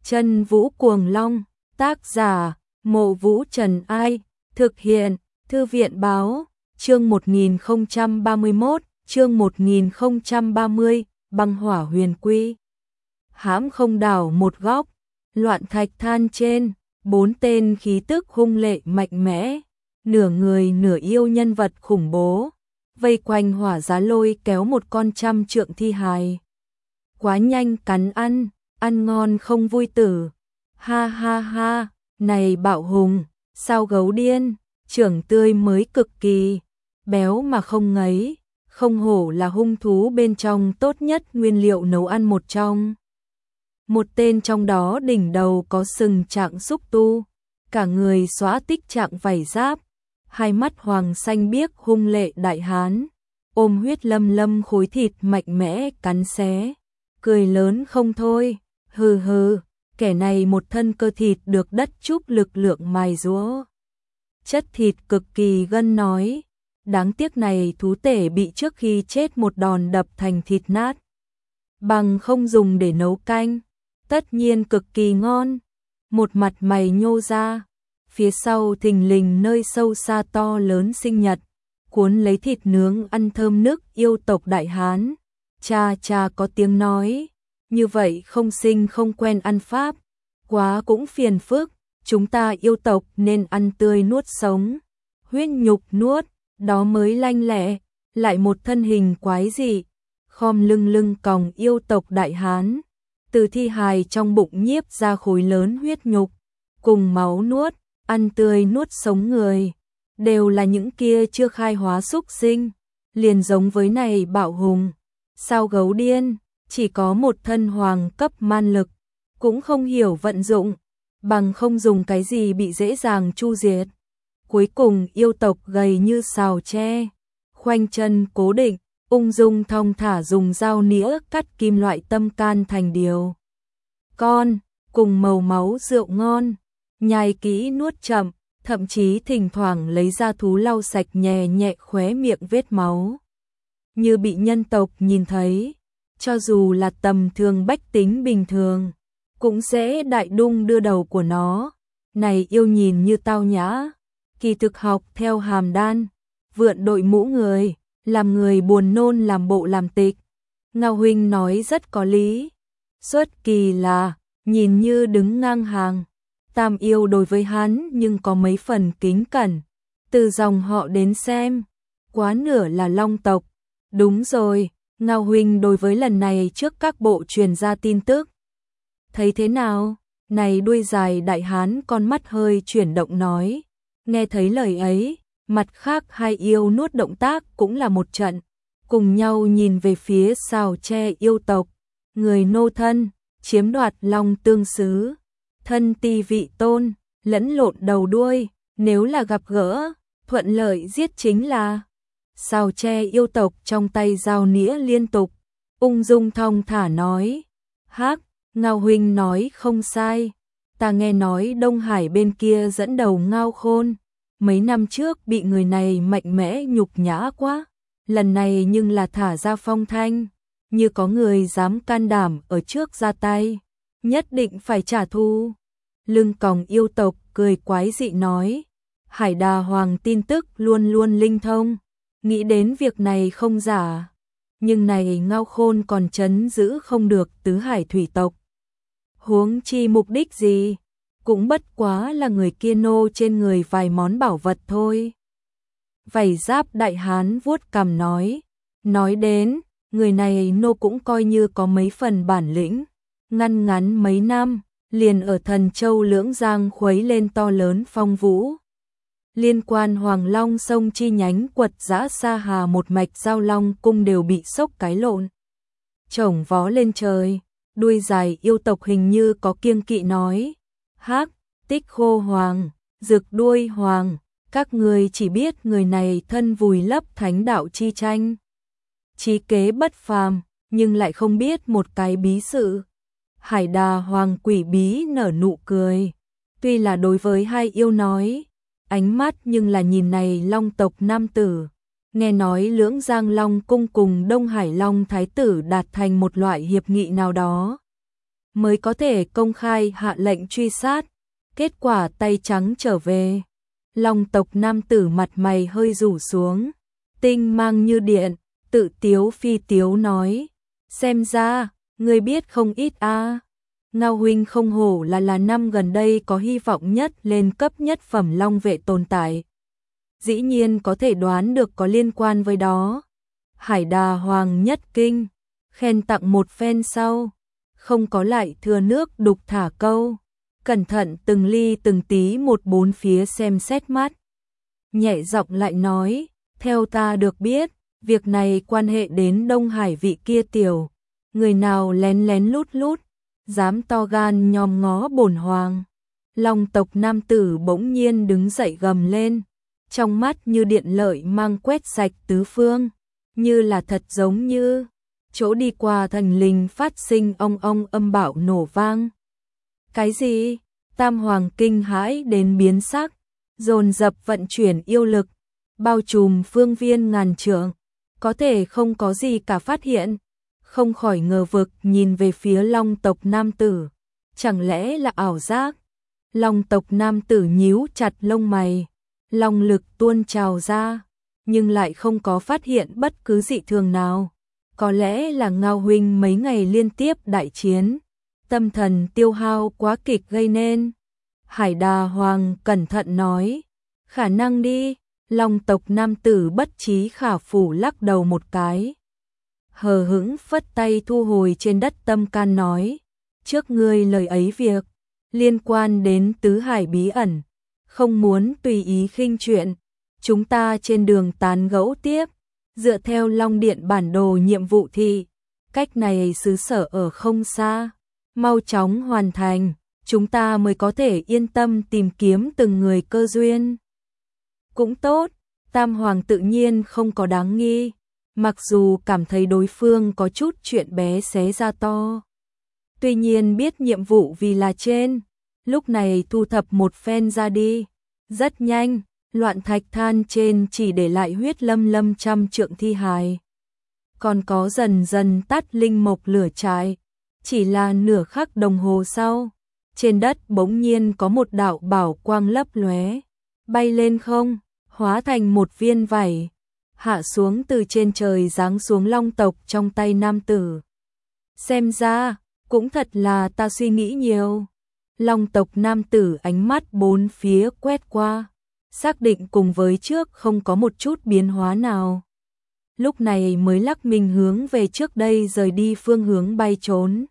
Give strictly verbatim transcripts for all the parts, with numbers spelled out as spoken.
Chân Vũ Cuồng Long, tác giả, Mộ Vũ Trần Ai, thực hiện, Thư viện Báo, chương một nghìn không trăm ba mươi mốt, chương một nghìn không trăm ba mươi, băng hỏa huyền quy. Hãm không đảo một góc, loạn thạch than trên, bốn tên khí tức hung lệ mạnh mẽ, nửa người nửa yêu nhân vật khủng bố, vây quanh hỏa giá lôi kéo một con trăm trượng thi hài. Quá nhanh cắn ăn, ăn ngon không vui tử. Ha ha ha, này bạo hùng, sao gấu điên, trưởng tươi mới cực kỳ, béo mà không ngấy, không hổ là hung thú bên trong tốt nhất nguyên liệu nấu ăn một trong. Một tên trong đó đỉnh đầu có sừng trạng xúc tu, cả người xóa tích trạng vảy giáp, hai mắt hoàng xanh biếc hung lệ đại hán, ôm huyết lâm lâm khối thịt mạnh mẽ cắn xé, cười lớn không thôi, hừ hừ, kẻ này một thân cơ thịt được đất chúc lực lượng mài giũa. Chất thịt cực kỳ gân nói, đáng tiếc này thú tể bị trước khi chết một đòn đập thành thịt nát, bằng không dùng để nấu canh, tất nhiên cực kỳ ngon. Một mặt mày nhô ra, phía sau thình lình nơi sâu xa to lớn sinh nhật, cuốn lấy thịt nướng ăn thơm nức yêu tộc đại hán. Cha cha có tiếng nói, như vậy không sinh không quen ăn pháp, quá cũng phiền phức, chúng ta yêu tộc nên ăn tươi nuốt sống, huyết nhục nuốt, đó mới lanh lẹ, lại một thân hình quái dị, khom lưng lưng còng yêu tộc đại hán, từ thi hài trong bụng nhiếp ra khối lớn huyết nhục, cùng máu nuốt, ăn tươi nuốt sống người, đều là những kia chưa khai hóa súc sinh, liền giống với này bạo hùng, sao gấu điên, chỉ có một thân hoàng cấp man lực, cũng không hiểu vận dụng, bằng không dùng cái gì bị dễ dàng chu diệt. Cuối cùng yêu tộc gầy như sào tre, khoanh chân cố định, ung dung thong thả dùng dao nĩa cắt kim loại tâm can thành điều con, cùng màu máu rượu ngon, nhai kỹ nuốt chậm, thậm chí thỉnh thoảng lấy ra thú lau sạch nhẹ nhẹ khóe miệng vết máu. Như bị nhân tộc nhìn thấy, cho dù là tầm thường bách tính bình thường, cũng sẽ đại đung đưa đầu của nó. Này yêu nhìn như tao nhã, kỳ thực học theo hàm đan, vượn đội mũ người, làm người buồn nôn làm bộ làm tịch. Ngao huynh nói rất có lý, xuất kỳ là, nhìn như đứng ngang hàng, tam yêu đối với hắn nhưng có mấy phần kính cẩn, từ dòng họ đến xem, quá nửa là long tộc. Đúng rồi, Ngao huynh đối với lần này trước các bộ truyền ra tin tức. Thấy thế nào? Này đuôi dài đại hán con mắt hơi chuyển động nói. Nghe thấy lời ấy, mặt khác hai yêu nuốt động tác cũng là một trận. Cùng nhau nhìn về phía sào tre yêu tộc. Người nô thân, chiếm đoạt long tương xứ. Thân ti vị tôn, lẫn lộn đầu đuôi. Nếu là gặp gỡ, thuận lợi giết chính là... Sào tre yêu tộc trong tay dao nĩa liên tục, ung dung thong thả nói, hắc, Ngao huynh nói không sai, ta nghe nói Đông Hải bên kia dẫn đầu Ngao Khôn, mấy năm trước bị người này mạnh mẽ nhục nhã quá, lần này nhưng là thả ra phong thanh, như có người dám can đảm ở trước ra tay, nhất định phải trả thù. Lưng còng yêu tộc cười quái dị nói, Hải Đà Hoàng tin tức luôn luôn linh thông. Nghĩ đến việc này không giả, nhưng này Ngao Khôn còn trấn giữ không được tứ hải thủy tộc. Huống chi mục đích gì, cũng bất quá là người kia nô trên người vài món bảo vật thôi. Vảy giáp đại hán vuốt cằm nói, nói đến, người này nô cũng coi như có mấy phần bản lĩnh, ngăn ngắn mấy năm, liền ở Thần Châu Lưỡng Giang khuấy lên to lớn phong vũ. Liên quan Hoàng Long sông chi nhánh quật giã Sa Hà một mạch giao long cung đều bị sốc cái lộn. Chổng vó lên trời, đuôi dài yêu tộc hình như có kiêng kỵ nói. Hắc, tích khô hoàng, rực đuôi hoàng, các người chỉ biết người này thân vùi lấp thánh đạo chi tranh. Trí kế bất phàm, nhưng lại không biết một cái bí sự. Hải Đà Hoàng quỷ bí nở nụ cười, tuy là đối với hai yêu nói. Ánh mắt nhưng là nhìn này long tộc nam tử, nghe nói Lưỡng Giang Long cung cùng Đông Hải Long Thái tử đạt thành một loại hiệp nghị nào đó. mới có thể công khai hạ lệnh truy sát. Kết quả tay trắng trở về. Long tộc nam tử mặt mày hơi rủ xuống, tinh mang như điện, tự tiếu phi tiếu nói, xem ra, ngươi biết không ít a. À. Ngao huynh không hổ là là năm gần đây có hy vọng nhất lên cấp nhất phẩm long vệ tồn tại. Dĩ nhiên có thể đoán được có liên quan với đó. Hải Đà Hoàng nhất kinh, khen tặng một phen sau, không có lại thừa nước đục thả câu, cẩn thận từng ly từng tí một bốn phía xem xét mắt. Nhẹ giọng lại nói, theo ta được biết, việc này quan hệ đến Đông Hải vị kia tiểu, người nào lén lén lút lút, dám to gan nhòm ngó bổn hoàng. Long tộc nam tử bỗng nhiên đứng dậy gầm lên, trong mắt như điện lợi mang quét sạch tứ phương, như là thật giống như chỗ đi qua thần linh phát sinh ong ong âm bạo nổ vang. Cái gì? Tam hoàng kinh hãi đến biến sắc, dồn dập vận chuyển yêu lực, bao trùm phương viên ngàn trượng, có thể không có gì cả phát hiện, không khỏi ngờ vực nhìn về phía long tộc nam tử, chẳng lẽ là ảo giác? Long tộc nam tử nhíu chặt lông mày, long lực tuôn trào ra, nhưng lại không có phát hiện bất cứ dị thường nào. Có lẽ là Ngao huynh mấy ngày liên tiếp đại chiến, tâm thần tiêu hao quá kịch gây nên. Hải Đà Hoàng cẩn thận nói, khả năng đi. Long tộc nam tử bất trí khả phủ lắc đầu một cái, hờ hững phất tay thu hồi trên đất tâm can nói, trước ngươi lời ấy việc liên quan đến tứ hải bí ẩn, không muốn tùy ý khinh chuyện, chúng ta trên đường tán gẫu tiếp. Dựa theo Long Điện bản đồ nhiệm vụ thì cách này xứ sở ở không xa, mau chóng hoàn thành, chúng ta mới có thể yên tâm tìm kiếm từng người cơ duyên. Cũng tốt, Tam Hoàng tự nhiên không có đáng nghi, mặc dù cảm thấy đối phương có chút chuyện bé xé ra to. Tuy nhiên biết nhiệm vụ vì là trên, lúc này thu thập một phen ra đi, rất nhanh. Loạn thạch than trên chỉ để lại huyết lâm lâm trăm trượng thi hài. Còn có dần dần tắt linh mộc lửa trại. Chỉ là nửa khắc đồng hồ sau, trên đất bỗng nhiên có một đạo bảo quang lấp lóe, bay lên không, hóa thành một viên vảy, hạ xuống từ trên trời giáng xuống long tộc trong tay nam tử. Xem ra, cũng thật là ta suy nghĩ nhiều. Long tộc nam tử ánh mắt bốn phía quét qua, xác định cùng với trước không có một chút biến hóa nào. Lúc này mới lắc mình hướng về trước đây rời đi phương hướng bay trốn.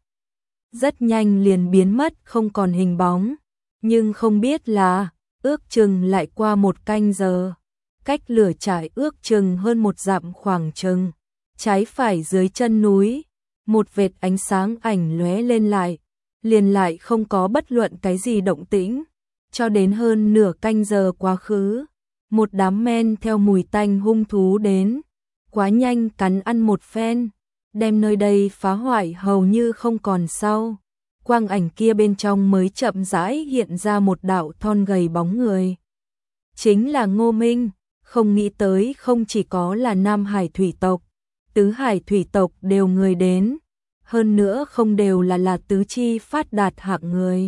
Rất nhanh liền biến mất không còn hình bóng, nhưng không biết là ước chừng lại qua một canh giờ. Cách lửa trại ước chừng hơn một dặm khoảng chừng, trái phải dưới chân núi, một vệt ánh sáng ảnh lóe lên lại, liền lại không có bất luận cái gì động tĩnh. Cho đến hơn nửa canh giờ quá khứ, một đám men theo mùi tanh hung thú đến, quá nhanh cắn ăn một phen, đem nơi đây phá hoại hầu như không còn sau. Quang ảnh kia bên trong mới chậm rãi hiện ra một đạo thon gầy bóng người. Chính là Ngô Minh, không nghĩ tới không chỉ có là Nam Hải thủy tộc, Tứ Hải thủy tộc đều người đến, hơn nữa không đều là là tứ chi phát đạt hạng người.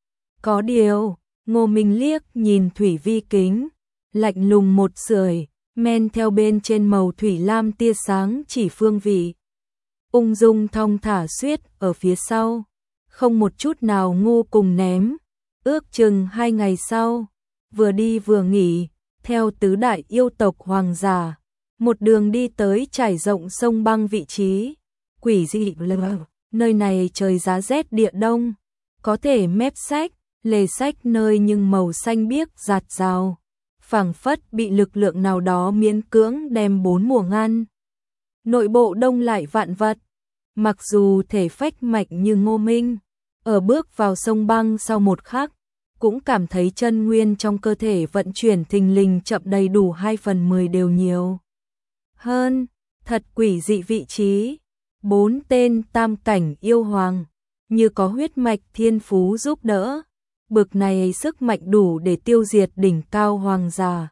Có điều, Ngô Minh liếc nhìn thủy vi kính, lạnh lùng một sưởi, men theo bên trên màu thủy lam tia sáng chỉ phương vị. Ung dung thong thả suyết ở phía sau, không một chút nào ngu cùng ném. Ước chừng hai ngày sau, vừa đi vừa nghỉ, theo tứ đại yêu tộc hoàng giả, một đường đi tới trải rộng sông băng vị trí. Quỷ dị lờ, nơi này trời giá rét địa đông, có thể mép sách, lề sách nơi nhưng màu xanh biếc rạt rào, phảng phất bị lực lượng nào đó miễn cưỡng đem bốn mùa ngăn. Nội bộ đông lại vạn vật, mặc dù thể phách mạnh như Ngô Minh, ở bước vào sông băng sau một khắc, cũng cảm thấy chân nguyên trong cơ thể vận chuyển thình lình chậm đầy đủ hai phần mười đều nhiều. Hơn, thật quỷ dị vị trí, bốn tên tam cảnh yêu hoàng, như có huyết mạch thiên phú giúp đỡ. Bực này sức mạnh đủ để tiêu diệt đỉnh cao hoàng giả.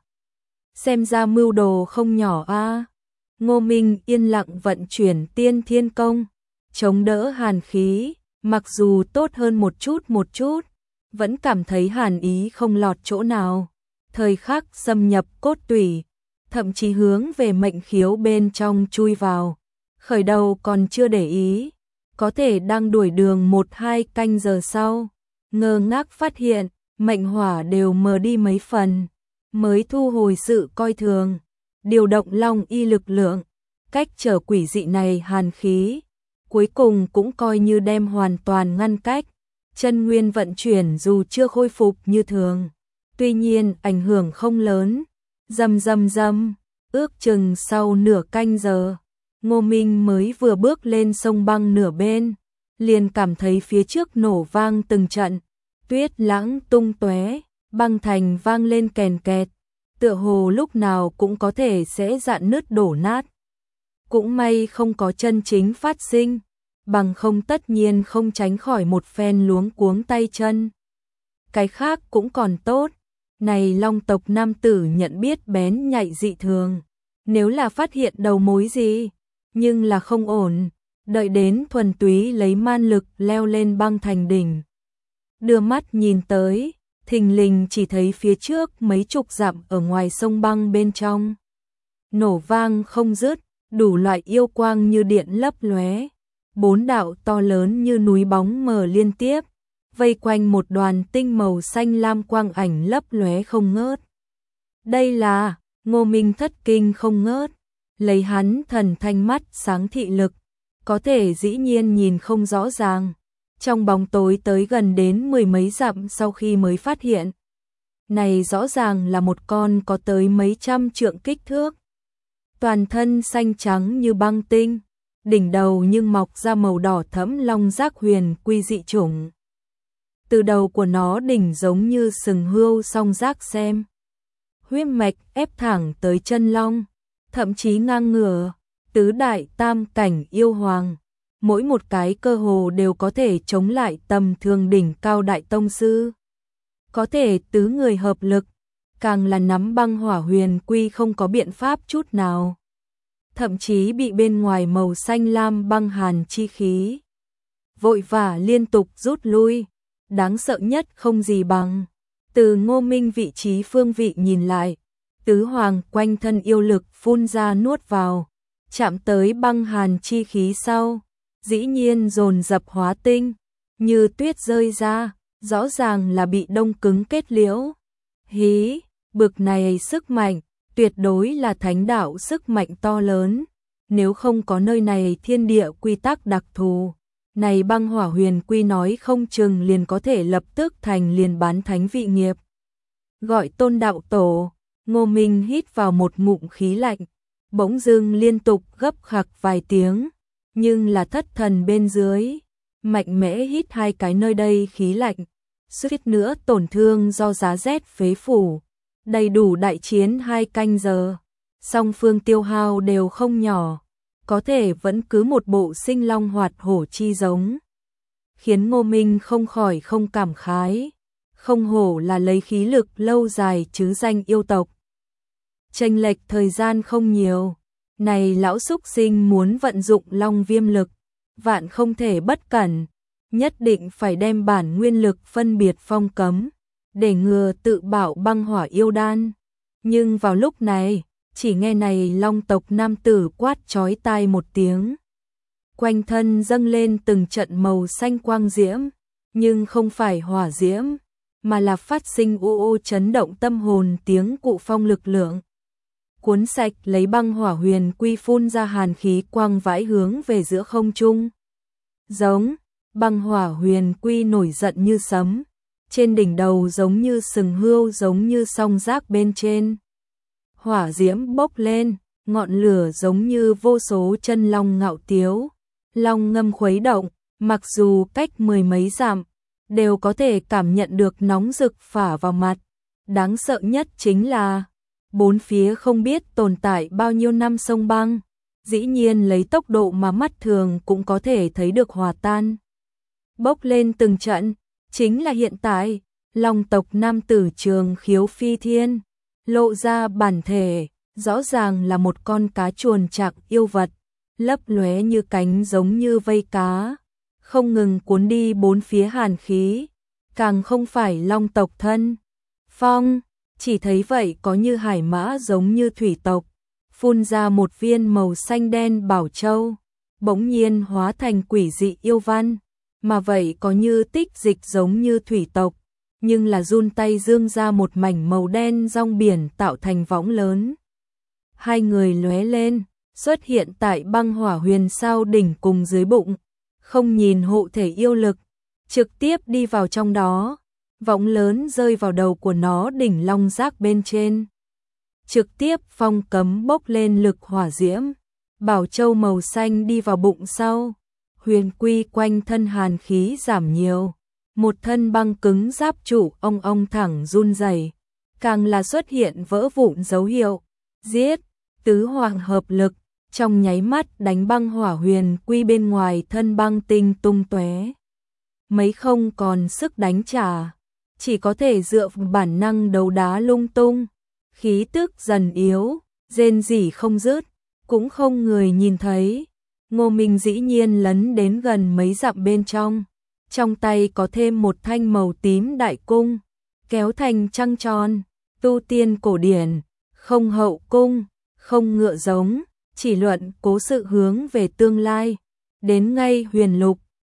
Xem ra mưu đồ không nhỏ a. À. Ngô Minh yên lặng vận chuyển tiên thiên công, chống đỡ hàn khí, mặc dù tốt hơn một chút một chút, vẫn cảm thấy hàn ý không lọt chỗ nào, thời khắc xâm nhập cốt tủy, thậm chí hướng về mệnh khiếu bên trong chui vào. Khởi đầu còn chưa để ý, có thể đang đuổi đường một hai canh giờ sau, ngơ ngác phát hiện, mệnh hỏa đều mờ đi mấy phần, mới thu hồi sự coi thường, điều động long y lực lượng, cách trở quỷ dị này hàn khí, cuối cùng cũng coi như đem hoàn toàn ngăn cách, chân nguyên vận chuyển dù chưa khôi phục như thường, tuy nhiên ảnh hưởng không lớn, rầm rầm rầm, ước chừng sau nửa canh giờ, Ngô Minh mới vừa bước lên sông băng nửa bên, liền cảm thấy phía trước nổ vang từng trận, tuyết lãng tung tóe, băng thành vang lên kèn kẹt, tựa hồ lúc nào cũng có thể sẽ rạn nứt đổ nát. Cũng may không có chân chính phát sinh, bằng không tất nhiên không tránh khỏi một phen luống cuống tay chân. Cái khác cũng còn tốt, này long tộc nam tử nhận biết bén nhạy dị thường, nếu là phát hiện đầu mối gì, nhưng là không ổn, đợi đến thuần túy lấy man lực leo lên băng thành đỉnh. Đưa mắt nhìn tới, thình lình chỉ thấy phía trước mấy chục dặm ở ngoài sông băng bên trong. Nổ vang không dứt, đủ loại yêu quang như điện lấp lóe, bốn đạo to lớn như núi bóng mờ liên tiếp, vây quanh một đoàn tinh màu xanh lam quang ảnh lấp lóe không ngớt. Đây là, Ngô Minh thất kinh không ngớt, lấy hắn thần thanh mắt sáng thị lực, có thể dĩ nhiên nhìn không rõ ràng, trong bóng tối tới gần đến mười mấy dặm sau khi mới phát hiện. Này rõ ràng là một con có tới mấy trăm trượng kích thước, toàn thân xanh trắng như băng tinh, đỉnh đầu nhưng mọc ra màu đỏ thẫm long giác huyền quy dị chủng. Từ đầu của nó đỉnh giống như sừng hươu song giác xem, huyết mạch ép thẳng tới chân long, thậm chí ngang ngửa, tứ đại tam cảnh yêu hoàng, mỗi một cái cơ hồ đều có thể chống lại tầm thường đỉnh cao đại tông sư. Có thể tứ người hợp lực, càng là nắm băng hỏa huyền quy không có biện pháp chút nào. Thậm chí bị bên ngoài màu xanh lam băng hàn chi khí, vội vã liên tục rút lui, đáng sợ nhất không gì bằng. Từ Ngô Minh vị trí phương vị nhìn lại, tứ hoàng quanh thân yêu lực phun ra nuốt vào, chạm tới băng hàn chi khí sau, dĩ nhiên dồn dập hóa tinh, như tuyết rơi ra, rõ ràng là bị đông cứng kết liễu. Hí, bực này sức mạnh, tuyệt đối là thánh đạo sức mạnh to lớn, nếu không có nơi này thiên địa quy tắc đặc thù, này băng hỏa huyền quy nói không chừng liền có thể lập tức thành liền bán thánh vị nghiệp. Gọi tôn đạo tổ, Ngô Minh hít vào một ngụm khí lạnh, bỗng dưng liên tục gấp khạc vài tiếng, nhưng là thất thần bên dưới, mạnh mẽ hít hai cái nơi đây khí lạnh, suýt nữa tổn thương do giá rét phế phủ, đầy đủ đại chiến hai canh giờ, song phương tiêu hao đều không nhỏ, có thể vẫn cứ một bộ sinh long hoạt hổ chi giống, khiến Ngô Minh không khỏi không cảm khái, không hổ là lấy khí lực lâu dài chứ danh yêu tộc. Chênh lệch thời gian không nhiều, này lão súc sinh muốn vận dụng long viêm lực, vạn không thể bất cẩn, nhất định phải đem bản nguyên lực phân biệt phong cấm, để ngừa tự bạo băng hỏa yêu đan. Nhưng vào lúc này, chỉ nghe này long tộc nam tử quát chói tai một tiếng. Quanh thân dâng lên từng trận màu xanh quang diễm, nhưng không phải hỏa diễm, mà là phát sinh ô ô chấn động tâm hồn tiếng cụ phong lực lượng. Cuốn sạch lấy băng hỏa huyền quy phun ra hàn khí quang vãi hướng về giữa không trung. Giống, băng hỏa huyền quy nổi giận như sấm, trên đỉnh đầu giống như sừng hươu giống như song giác bên trên. Hỏa diễm bốc lên, ngọn lửa giống như vô số chân long ngạo tiếu, long ngâm khuấy động, mặc dù cách mười mấy dặm, đều có thể cảm nhận được nóng rực phả vào mặt. Đáng sợ nhất chính là, bốn phía không biết tồn tại bao nhiêu năm sông băng, dĩ nhiên lấy tốc độ mà mắt thường cũng có thể thấy được hòa tan. Bốc lên từng trận, chính là hiện tại, long tộc nam tử Trường Khiếu phi thiên, lộ ra bản thể, rõ ràng là một con cá chuồn chạc yêu vật, lấp lóe như cánh giống như vây cá, không ngừng cuốn đi bốn phía hàn khí, càng không phải long tộc thân. Phong, chỉ thấy vậy có như hải mã giống như thủy tộc, phun ra một viên màu xanh đen bảo châu, bỗng nhiên hóa thành quỷ dị yêu văn, mà vậy có như tích dịch giống như thủy tộc, nhưng là run tay dương ra một mảnh màu đen rong biển tạo thành võng lớn. Hai người lóe lên, xuất hiện tại băng hỏa huyền sao đỉnh cùng dưới bụng, không nhìn hộ thể yêu lực, trực tiếp đi vào trong đó, võng lớn rơi vào đầu của nó đỉnh long giác bên trên. Trực tiếp phong cấm bốc lên lực hỏa diễm, bảo châu màu xanh đi vào bụng sau, huyền quy quanh thân hàn khí giảm nhiều, một thân băng cứng giáp trụ ông ông thẳng run rẩy, càng là xuất hiện vỡ vụn dấu hiệu, giết, tứ hoàng hợp lực, trong nháy mắt đánh băng hỏa huyền quy bên ngoài thân băng tinh tung tóe. Mấy không còn sức đánh trả, chỉ có thể dựa vào bản năng đấu đá lung tung, khí tức dần yếu, rên rỉ không dứt, cũng không người nhìn thấy. Ngô Minh dĩ nhiên lấn đến gần mấy dặm bên trong, trong tay có thêm một thanh màu tím đại cung, kéo thành trăng tròn, tu tiên cổ điển, không hậu cung, không ngựa giống, chỉ luận cố sự hướng về tương lai, đến ngay huyền lục,